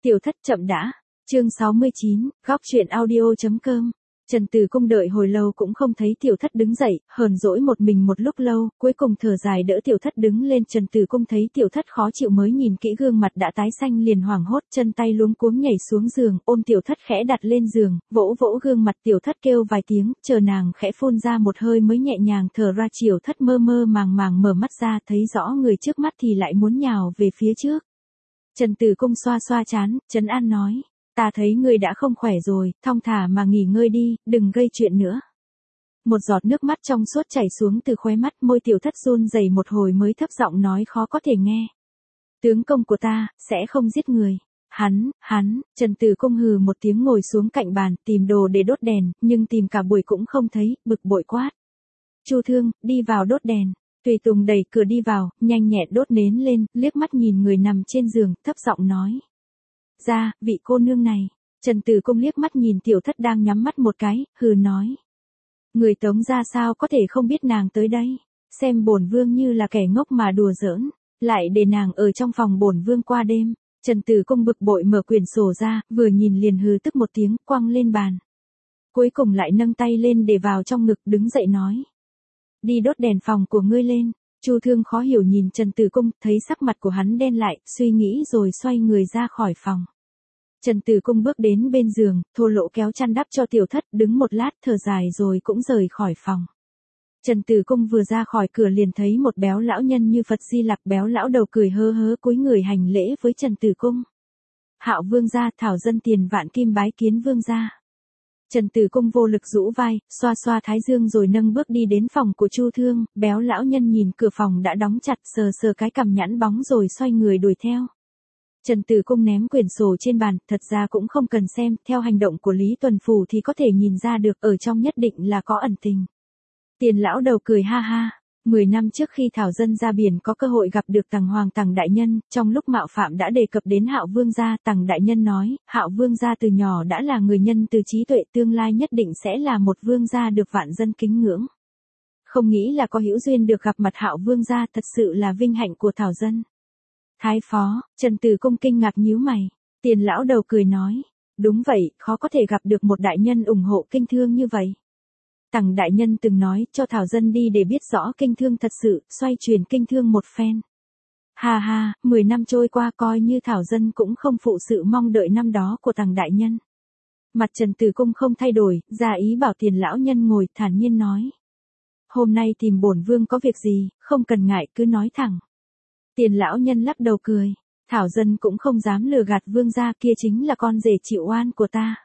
Tiểu Thất chậm đã. Chương 69, góc truyện audio.com. Trần Từ Cung đợi hồi lâu cũng không thấy Tiểu Thất đứng dậy, hờn dỗi một mình một lúc lâu, cuối cùng thở dài đỡ Tiểu Thất đứng lên. Trần Từ Cung thấy Tiểu Thất khó chịu mới nhìn kỹ gương mặt đã tái xanh liền hoảng hốt, chân tay luống cuống nhảy xuống giường, ôm Tiểu Thất khẽ đặt lên giường, vỗ vỗ gương mặt. Tiểu Thất kêu vài tiếng, chờ nàng khẽ phun ra một hơi mới nhẹ nhàng thở ra. Tiểu Thất mơ mơ màng màng mở mắt ra, thấy rõ người trước mắt thì lại muốn nhào về phía trước. Trần Từ Cung xoa xoa trán, trấn an nói. Ta thấy ngươi đã không khỏe rồi, thong thả mà nghỉ ngơi đi, đừng gây chuyện nữa. Một giọt nước mắt trong suốt chảy xuống từ khóe mắt, môi Tiểu Thất run rẩy một hồi mới thấp giọng nói khó có thể nghe. Tướng công của ta, sẽ không giết người. Hắn, Trần Từ Cung hừ một tiếng ngồi xuống cạnh bàn, tìm đồ để đốt đèn, nhưng tìm cả buổi cũng không thấy, bực bội quát. Chu Thương, đi vào đốt đèn. Tùy Tùng đẩy cửa đi vào, nhanh nhẹn đốt nến lên, liếc mắt nhìn người nằm trên giường, thấp giọng nói. Ra, vị cô nương này. Trần Từ Cung liếc mắt nhìn Tiểu Thất đang nhắm mắt một cái, hừ nói. Người Tống ra sao có thể không biết nàng tới đây, xem bổn vương như là kẻ ngốc mà đùa giỡn, lại để nàng ở trong phòng bổn vương qua đêm. Trần Từ Cung bực bội mở quyển sổ ra, vừa nhìn liền hừ tức một tiếng, quăng lên bàn. Cuối cùng lại nâng tay lên để vào trong ngực, đứng dậy nói. Đi đốt đèn phòng của ngươi lên. Chu Thương khó hiểu nhìn Trần Từ Cung, thấy sắc mặt của hắn đen lại, suy nghĩ rồi xoay người ra khỏi phòng. Trần Từ Cung bước đến bên giường, thô lỗ kéo chăn đắp cho Tiểu Thất, đứng một lát thở dài rồi cũng rời khỏi phòng. Trần Từ Cung vừa ra khỏi cửa liền thấy một béo lão nhân như Phật Di Lặc, béo lão đầu cười hơ hớ cúi người hành lễ với Trần Từ Cung. Hạo vương gia, thảo dân tiền vạn kim bái kiến vương gia. Trần Từ Cung vô lực rũ vai, xoa xoa thái dương rồi nâng bước đi đến phòng của Chu Thương. Béo lão nhân nhìn cửa phòng đã đóng chặt, sờ sờ cái cằm nhẵn bóng rồi xoay người đuổi theo. Trần Từ Cung ném quyển sổ trên bàn, thật ra cũng không cần xem, theo hành động của Lý Tuần Phủ thì có thể nhìn ra được, ở trong nhất định là có ẩn tình. Tiền lão đầu cười ha ha. 10 năm trước khi Thảo Dân ra biển có cơ hội gặp được Tằng Hoàng Tằng đại nhân, trong lúc mạo phạm đã đề cập đến Hạo vương gia. Tằng đại nhân nói, Hạo vương gia từ nhỏ đã là người nhân từ trí tuệ, tương lai nhất định sẽ là một vương gia được vạn dân kính ngưỡng. Không nghĩ là có hữu duyên được gặp mặt Hạo vương gia, thật sự là vinh hạnh của Thảo Dân. Thái phó, Trần Từ Cung kinh ngạc nhíu mày. Tiền lão đầu cười nói, đúng vậy, khó có thể gặp được một đại nhân ủng hộ kinh thương như vậy. Tằng đại nhân từng nói cho Thảo Dân đi để biết rõ kinh thương thật sự, xoay chuyển kinh thương một phen. Ha ha, 10 năm trôi qua coi như Thảo Dân cũng không phụ sự mong đợi năm đó của Tằng đại nhân. Mặt Trần Từ Cung không thay đổi, ra ý bảo tiền lão nhân ngồi, thản nhiên nói. Hôm nay tìm bổn vương có việc gì, không cần ngại cứ nói thẳng. Tiền lão nhân lắc đầu cười, Thảo Dân cũng không dám lừa gạt vương gia, kia chính là con rể chịu oan của ta.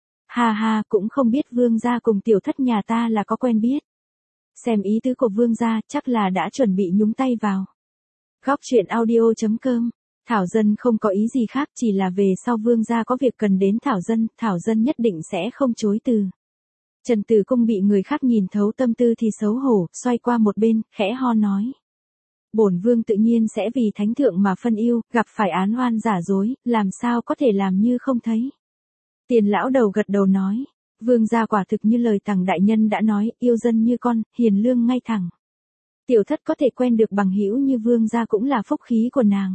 Ha ha, cũng không biết vương gia cùng Tiểu Thất nhà ta là có quen biết. Xem ý tứ của vương gia chắc là đã chuẩn bị nhúng tay vào. Góc truyện audio.com. Thảo Dân không có ý gì khác, chỉ là về sau vương gia có việc cần đến Thảo Dân nhất định sẽ không chối từ. Trần Từ Cung bị người khác nhìn thấu tâm tư thì xấu hổ, xoay qua một bên, khẽ ho nói. Bổn vương tự nhiên sẽ vì thánh thượng mà phân yêu, gặp phải án oan giả dối, làm sao có thể làm như không thấy. Tiền lão đầu gật đầu nói, vương gia quả thực như lời Tằng đại nhân đã nói, yêu dân như con, hiền lương ngay thẳng. Tiểu Thất có thể quen được bằng hữu như vương gia cũng là phúc khí của nàng.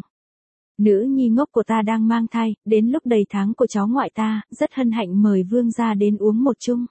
Nữ nhi ngốc của ta đang mang thai, đến lúc đầy tháng của cháu ngoại ta, rất hân hạnh mời vương gia đến uống một chung.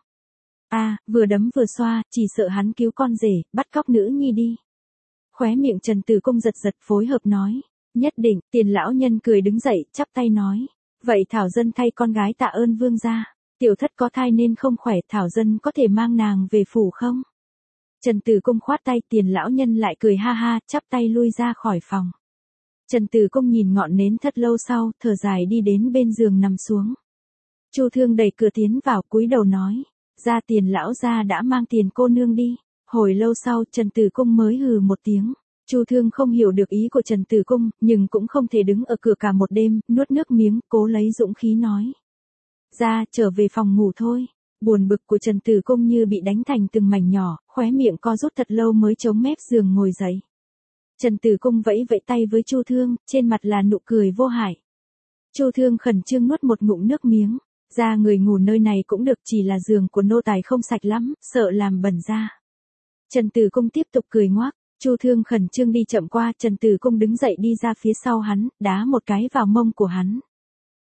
Vừa đấm vừa xoa, chỉ sợ hắn cứu con rể, bắt cóc nữ nhi đi. Khóe miệng Trần Từ Cung giật giật phối hợp nói, nhất định. Tiền lão nhân cười đứng dậy, chắp tay nói. Vậy Thảo Dân thay con gái tạ ơn vương gia. Tiểu Thất có thai nên không khỏe, Thảo Dân có thể mang nàng về phủ không? Trần Từ Cung khoát tay, tiền lão nhân lại cười ha ha, chắp tay lui ra khỏi phòng. Trần Từ Cung nhìn ngọn nến thật lâu sau, thở dài đi đến bên giường nằm xuống. Chu Thương đẩy cửa tiến vào, cúi đầu nói, ra tiền lão gia đã mang tiền cô nương đi. Hồi lâu sau, Trần Từ Cung mới hừ một tiếng. Chu Thương không hiểu được ý của Trần Từ Cung, nhưng cũng không thể đứng ở cửa cả một đêm, nuốt nước miếng, cố lấy dũng khí nói. Ra, trở về phòng ngủ thôi. Buồn bực của Trần Từ Cung như bị đánh thành từng mảnh nhỏ, khóe miệng co rút thật lâu mới chống mép giường ngồi dậy. Trần Từ Cung vẫy vẫy tay với Chu Thương, trên mặt là nụ cười vô hại. Chu Thương khẩn trương nuốt một ngụm nước miếng. Ra người ngủ nơi này cũng được, chỉ là giường của nô tài không sạch lắm, sợ làm bẩn ra. Trần Từ Cung tiếp tục cười ngoác. Chu Thương khẩn trương đi chậm qua, Trần Từ Cung đứng dậy đi ra phía sau hắn, đá một cái vào mông của hắn.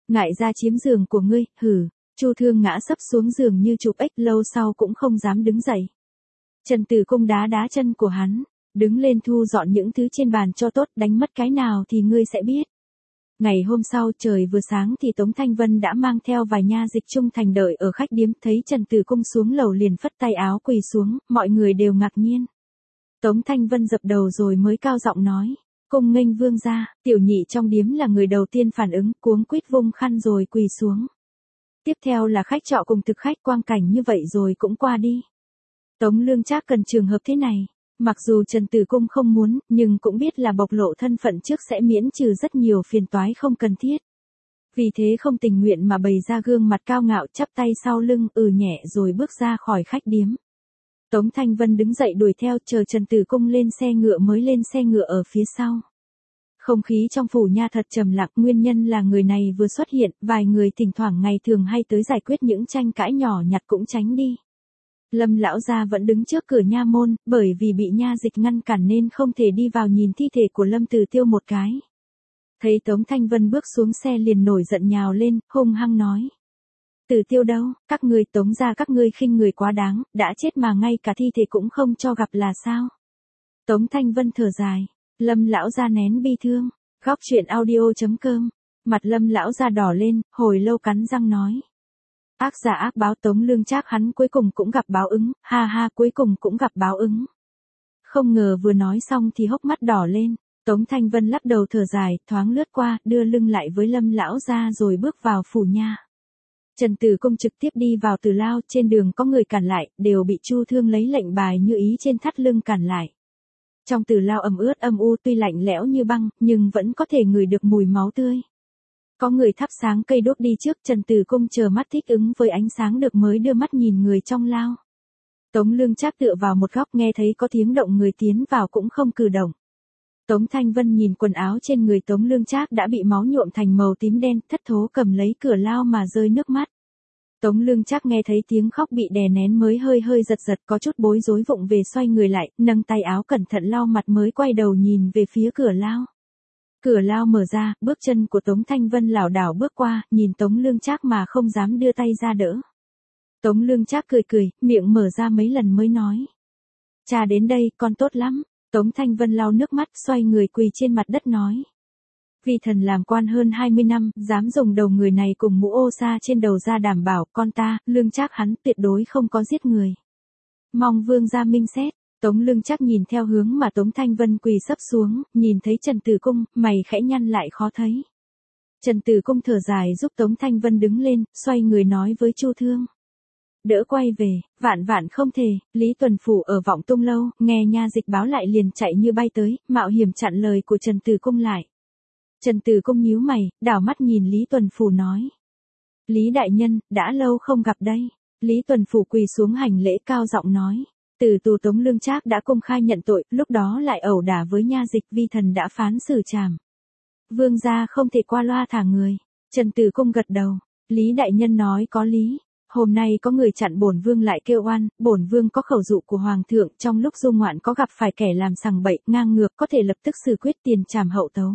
Ngại ra chiếm giường của ngươi, hử. Chu Thương ngã sấp xuống giường như chụp ếch, lâu sau cũng không dám đứng dậy. Trần Tử Cung đá đá chân của hắn, đứng lên thu dọn những thứ trên bàn cho tốt, đánh mất cái nào thì ngươi sẽ biết. Ngày hôm sau trời vừa sáng thì Tống Thanh Vân đã mang theo vài nha dịch trung thành đợi ở khách điếm, thấy Trần Tử Cung xuống lầu liền phất tay áo quỳ xuống, mọi người đều ngạc nhiên. Tống Thanh Vân dập đầu rồi mới cao giọng nói, cung nghênh vương gia. Tiểu nhị trong điếm là người đầu tiên phản ứng, cuống quýt vung khăn rồi quỳ xuống. Tiếp theo là khách trọ cùng thực khách, quang cảnh như vậy rồi cũng qua đi. Tống Lương Trác cần trường hợp thế này. Mặc dù Trần Tử Cung không muốn, nhưng cũng biết là bộc lộ thân phận trước sẽ miễn trừ rất nhiều phiền toái không cần thiết. Vì thế không tình nguyện mà bày ra gương mặt cao ngạo, chắp tay sau lưng, nhẹ rồi bước ra khỏi khách điếm. Tống Thanh Vân đứng dậy đuổi theo, chờ Trần Tử Cung lên xe ngựa mới lên xe ngựa ở phía sau. Không khí trong phủ nha thật trầm lặng, nguyên nhân là người này vừa xuất hiện, vài người thỉnh thoảng ngày thường hay tới giải quyết những tranh cãi nhỏ nhặt cũng tránh đi. Lâm lão gia vẫn đứng trước cửa nha môn, bởi vì bị nha dịch ngăn cản nên không thể đi vào nhìn thi thể của Lâm Tử Tiêu một cái. Thấy Tống Thanh Vân bước xuống xe liền nổi giận nhào lên, hung hăng nói. Tử Tiêu đâu, các ngươi Tống gia các ngươi khinh người quá đáng, đã chết mà ngay cả thi thể cũng không cho gặp là sao? Tống Thanh Vân thở dài, Lâm lão gia nén bi thương, góc truyện audio.com, mặt Lâm lão gia đỏ lên, hồi lâu cắn răng nói. Ác giả ác báo, Tống Lương Trác hắn cuối cùng cũng gặp báo ứng, ha ha, cuối cùng cũng gặp báo ứng. Không ngờ vừa nói xong thì hốc mắt đỏ lên, Tống Thanh Vân lắc đầu thở dài, thoáng lướt qua, đưa lưng lại với Lâm lão gia rồi bước vào phủ nha. Trần Tử Cung trực tiếp đi vào Tử Lao, trên đường có người cản lại, đều bị Chu Thương lấy lệnh bài như ý trên thắt lưng cản lại. Trong Tử Lao ẩm ướt âm u, tuy lạnh lẽo như băng, nhưng vẫn có thể ngửi được mùi máu tươi. Có người thắp sáng cây đuốc đi trước, Trần Tử Cung chờ mắt thích ứng với ánh sáng được mới đưa mắt nhìn người trong lao. Tống Lương Trác tựa vào một góc, nghe thấy có tiếng động người tiến vào cũng không cử động. Tống Thanh Vân nhìn quần áo trên người Tống Lương Trác đã bị máu nhuộm thành màu tím đen, thất thố cầm lấy cửa lao mà rơi nước mắt. Tống Lương Trác nghe thấy tiếng khóc bị đè nén mới hơi hơi giật giật, có chút bối rối vụng về xoay người lại, nâng tay áo cẩn thận lau mặt mới quay đầu nhìn về phía cửa lao. Cửa lao mở ra, bước chân của Tống Thanh Vân lảo đảo bước qua, nhìn Tống Lương Trác mà không dám đưa tay ra đỡ. Tống Lương Trác cười cười, miệng mở ra mấy lần mới nói. Cha đến đây, con tốt lắm. Tống Thanh Vân lau nước mắt, xoay người quỳ trên mặt đất nói. Vì thần làm quan hơn 20 năm, dám dùng đầu người này cùng mũ ô sa trên đầu ra đảm bảo con ta, Lương Trác hắn tuyệt đối không có giết người. Mong vương gia minh xét. Tống Lương Trác nhìn theo hướng mà Tống Thanh Vân quỳ sấp xuống, nhìn thấy Trần Tử Cung, mày khẽ nhăn lại khó thấy. Trần Tử Cung thở dài giúp Tống Thanh Vân đứng lên, xoay người nói với Chu Thương. Đỡ quay về, vạn vạn không thể, Lý Tuần Phủ ở Vọng Tung lâu, nghe nha dịch báo lại liền chạy như bay tới, mạo hiểm chặn lời của Trần Tử Cung lại. Trần Tử Cung nhíu mày, đảo mắt nhìn Lý Tuần Phủ nói. Lý đại nhân, đã lâu không gặp đây. Lý Tuần Phủ quỳ xuống hành lễ cao giọng nói. Từ tù Tống Lương Trác đã công khai nhận tội, lúc đó lại ẩu đả với nha dịch, vi thần đã phán xử trảm. Vương gia không thể qua loa thả người. Trần Tử Cung gật đầu. Lý đại nhân nói có lý. Hôm nay có người chặn bổn vương lại kêu oan, bổn vương có khẩu dụ của hoàng thượng, trong lúc du ngoạn có gặp phải kẻ làm sằng bậy, ngang ngược có thể lập tức xử quyết tiền trảm hậu tấu.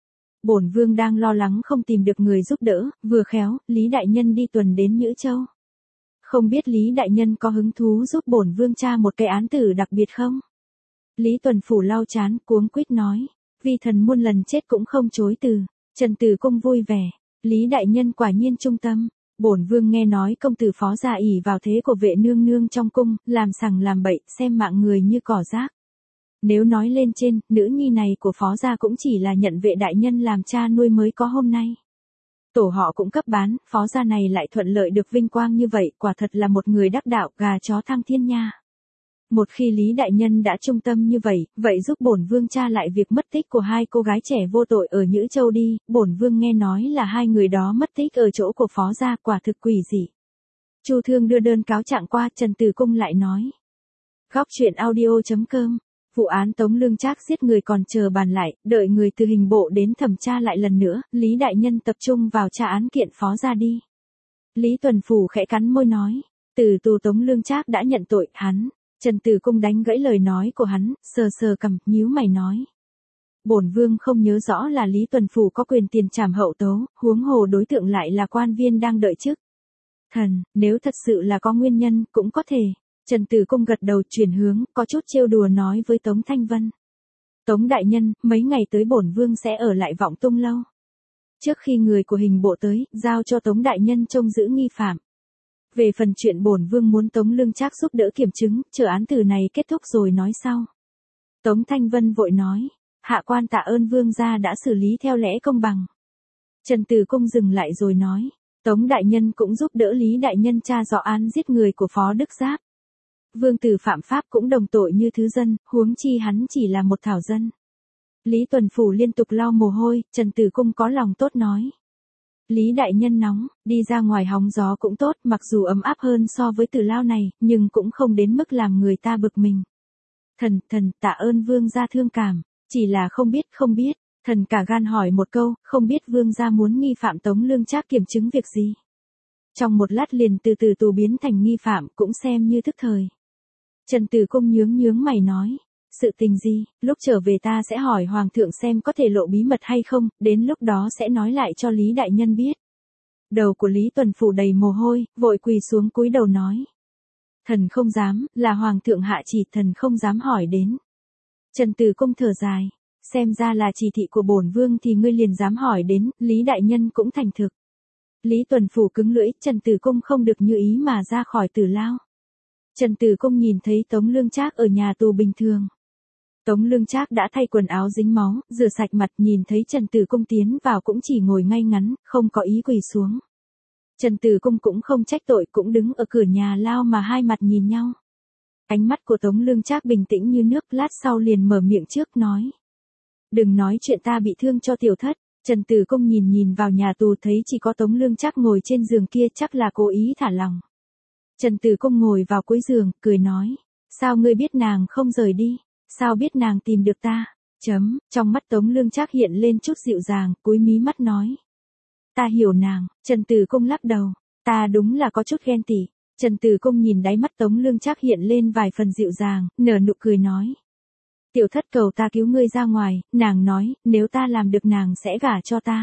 Bổn vương đang lo lắng không tìm được người giúp đỡ, vừa khéo, Lý đại nhân đi tuần đến Nhữ Châu. Không biết Lý đại nhân có hứng thú giúp bổn vương tra một cái án tử đặc biệt không? Lý Tuần Phủ lau chán, cuống quýt nói, vi thần muôn lần chết cũng không chối từ. Trần Tử Cung vui vẻ, Lý đại nhân quả nhiên trung tâm. Bổn vương nghe nói công tử phó gia ỷ vào thế của vệ nương nương trong cung, làm sằng làm bậy, xem mạng người như cỏ rác. Nếu nói lên trên, nữ nhi này của phó gia cũng chỉ là nhận vệ đại nhân làm cha nuôi mới có hôm nay. Tổ họ cũng cấp bán, phó gia này lại thuận lợi được vinh quang như vậy, quả thật là một người đắc đạo, gà chó thăng thiên nha. Một khi Lý đại nhân đã trung tâm như vậy, vậy giúp bổn vương tra lại việc mất tích của hai cô gái trẻ vô tội ở Nhữ Châu đi, bổn vương nghe nói là hai người đó mất tích ở chỗ của phó gia, quả thực quỷ dị. Chu Thương đưa đơn cáo trạng qua, Trần Tử Cung lại nói. Góc truyện audio.com, vụ án Tống Lương Trác giết người còn chờ bàn lại, đợi người từ hình bộ đến thẩm tra lại lần nữa, Lý đại nhân tập trung vào tra án kiện phó gia đi. Lý Tuần Phủ khẽ cắn môi nói, từ tù Tống Lương Trác đã nhận tội, hắn. Trần Tử Cung đánh gãy lời nói của hắn, sờ sờ cằm, nhíu mày nói. Bổn vương không nhớ rõ là Lý Tuần Phủ có quyền tiền trảm hậu tấu, huống hồ đối tượng lại là quan viên đang đợi chức. Thần, nếu thật sự là có nguyên nhân, cũng có thể. Trần Tử Cung gật đầu chuyển hướng, có chút trêu đùa nói với Tống Thanh Vân. Tống đại nhân, mấy ngày tới bổn vương sẽ ở lại Vọng Tung lâu. Trước khi người của hình bộ tới, giao cho Tống đại nhân trông giữ nghi phạm. Về phần chuyện bổn vương muốn Tống Lương Trác giúp đỡ kiểm chứng, chờ án tử này kết thúc rồi nói sau. Tống Thanh Vân vội nói, hạ quan tạ ơn vương gia đã xử lý theo lẽ công bằng. Trần Tử Cung dừng lại rồi nói, Tống đại nhân cũng giúp đỡ Lý đại nhân tra rõ án giết người của Phó Đức Giáp. Vương tử phạm pháp cũng đồng tội như thứ dân, huống chi hắn chỉ là một thảo dân. Lý Tuần Phủ liên tục lau mồ hôi, Trần Tử Cung có lòng tốt nói. Lý đại nhân nóng, đi ra ngoài hóng gió cũng tốt, mặc dù ấm áp hơn so với Tử Lao này, nhưng cũng không đến mức làm người ta bực mình. Thần, tạ ơn vương gia thương cảm, chỉ là không biết, thần cả gan hỏi một câu, không biết vương gia muốn nghi phạm Tống Lương Trác kiểm chứng việc gì. Trong một lát liền từ từ tù biến thành nghi phạm cũng xem như thức thời. Trần Tử Cung nhướng mày nói, sự tình gì, lúc trở về ta sẽ hỏi Hoàng thượng xem có thể lộ bí mật hay không, đến lúc đó sẽ nói lại cho Lý đại nhân biết. Đầu của Lý Tuần Phủ đầy mồ hôi, vội quỳ xuống cúi đầu nói. Thần không dám, là Hoàng thượng hạ chỉ, thần không dám hỏi đến. Trần Tử Cung thở dài, xem ra là chỉ thị của bổn vương thì ngươi liền dám hỏi đến, Lý đại nhân cũng thành thực. Lý Tuần Phủ cứng lưỡi, Trần Tử Cung không được như ý mà ra khỏi Tử Lao. Trần Tử Cung nhìn thấy Tống Lương Trác ở nhà tù bình thường. Tống Lương Trác đã thay quần áo dính máu, rửa sạch mặt, nhìn thấy Trần Tử Cung tiến vào cũng chỉ ngồi ngay ngắn, không có ý quỳ xuống. Trần Tử Cung cũng không trách tội, cũng đứng ở cửa nhà lao mà hai mặt nhìn nhau. Ánh mắt của Tống Lương Trác bình tĩnh như nước, lát sau liền mở miệng trước nói. Đừng nói chuyện ta bị thương cho tiểu thất. Trần Tử Cung nhìn vào nhà tù thấy chỉ có Tống Lương Trác ngồi trên giường kia, chắc là cố ý thả lòng. Trần Tử Cung ngồi vào cuối giường, cười nói. Sao ngươi biết nàng không rời đi? Sao biết nàng tìm được ta? Trong mắt Tống Lương Trác hiện lên chút dịu dàng, cúi mí mắt nói. Ta hiểu nàng. Trần Tử Cung lắc đầu. Ta đúng là có chút ghen tị. Trần Tử Cung nhìn đáy mắt Tống Lương Trác hiện lên vài phần dịu dàng, nở nụ cười nói. Tiểu thất cầu ta cứu ngươi ra ngoài, nàng nói, nếu ta làm được nàng sẽ gả cho ta.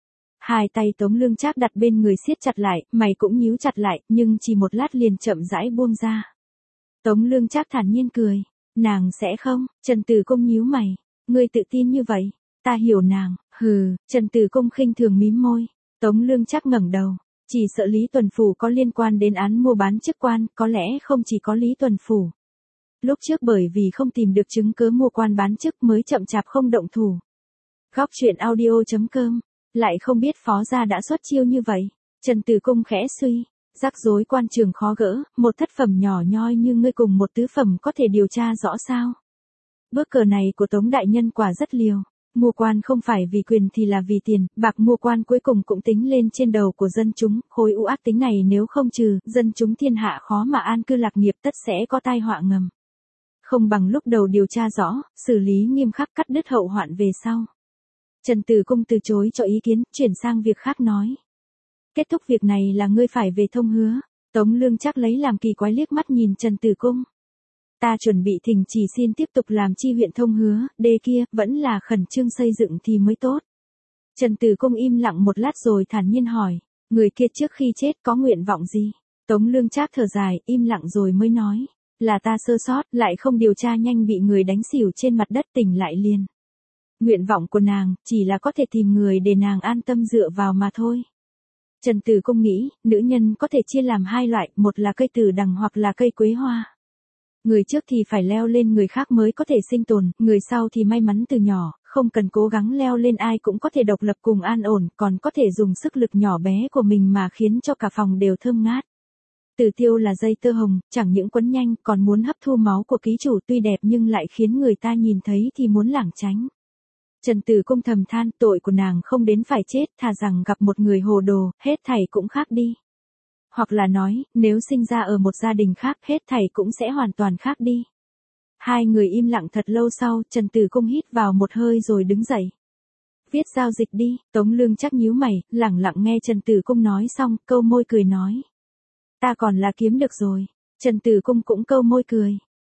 Hai tay Tống Lương Trác đặt bên người siết chặt lại, mày cũng nhíu chặt lại, nhưng chỉ một lát liền chậm rãi buông ra. Tống Lương Trác thản nhiên cười. Nàng sẽ không. Trần Tử Cung nhíu mày. Ngươi tự tin như vậy. Ta hiểu nàng. Hừ. Trần Tử Cung khinh thường mím môi. Tống Lương Trác ngẩng đầu. Chỉ sợ Lý Tuần Phủ có liên quan đến án mua bán chức quan, có lẽ không chỉ có Lý Tuần Phủ. Lúc trước bởi vì không tìm được chứng cứ mua quan bán chức mới chậm chạp không động thủ. Góc truyện audio.com. Lại không biết phó gia đã xuất chiêu như vậy. Trần Tử Cung khẽ suy. Rắc rối quan trường khó gỡ, một thất phẩm nhỏ nhoi như ngươi cùng một tứ phẩm có thể điều tra rõ sao. Bước cờ này của Tống đại nhân quả rất liều. Mua quan không phải vì quyền thì là vì tiền, bạc mua quan cuối cùng cũng tính lên trên đầu của dân chúng, khối u ác tính này nếu không trừ, dân chúng thiên hạ khó mà an cư lạc nghiệp, tất sẽ có tai họa ngầm. Không bằng lúc đầu điều tra rõ, xử lý nghiêm khắc, cắt đứt hậu hoạn về sau. Trần Tử Cung từ chối cho ý kiến, chuyển sang việc khác nói. Kết thúc việc này là ngươi phải về Thông Hứa. Tống Lương Trác lấy làm kỳ quái liếc mắt nhìn Trần Tử Cung. Ta chuẩn bị thỉnh chỉ xin tiếp tục làm chi huyện Thông Hứa, đê kia, vẫn là khẩn trương xây dựng thì mới tốt. Trần Tử Cung im lặng một lát rồi thản nhiên hỏi, người kia trước khi chết có nguyện vọng gì? Tống Lương Trác thở dài, im lặng rồi mới nói, là ta sơ sót, lại không điều tra nhanh bị người đánh xỉu trên mặt đất tỉnh lại liền. Nguyện vọng của nàng, chỉ là có thể tìm người để nàng an tâm dựa vào mà thôi. Trần Tử Cung nghĩ, nữ nhân có thể chia làm hai loại, một là cây tử đằng hoặc là cây quế hoa. Người trước thì phải leo lên người khác mới có thể sinh tồn, người sau thì may mắn từ nhỏ, không cần cố gắng leo lên ai cũng có thể độc lập cùng an ổn, còn có thể dùng sức lực nhỏ bé của mình mà khiến cho cả phòng đều thơm ngát. Tử tiêu là dây tơ hồng, chẳng những quấn nhanh còn muốn hấp thu máu của ký chủ, tuy đẹp nhưng lại khiến người ta nhìn thấy thì muốn lảng tránh. Trần Tử Cung thầm than, tội của nàng không đến phải chết, thà rằng gặp một người hồ đồ, hết thảy cũng khác đi. Hoặc là nói, nếu sinh ra ở một gia đình khác, hết thảy cũng sẽ hoàn toàn khác đi. Hai người im lặng thật lâu sau, Trần Tử Cung hít vào một hơi rồi đứng dậy. Viết giao dịch đi. Tống Lương Trác nhíu mày, lẳng lặng nghe Trần Tử Cung nói xong, câu môi cười nói. Ta còn là kiếm được rồi. Trần Tử Cung cũng câu môi cười.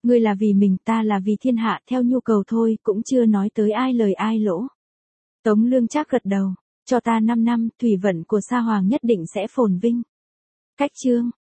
Ngươi là vì mình, ta là vì thiên hạ, theo nhu cầu thôi, cũng chưa nói tới ai lời ai lỗ. Tống Lương Trác gật đầu, cho ta 5 năm, thủy vận của Sa Hoàng nhất định sẽ phồn vinh. Cách chương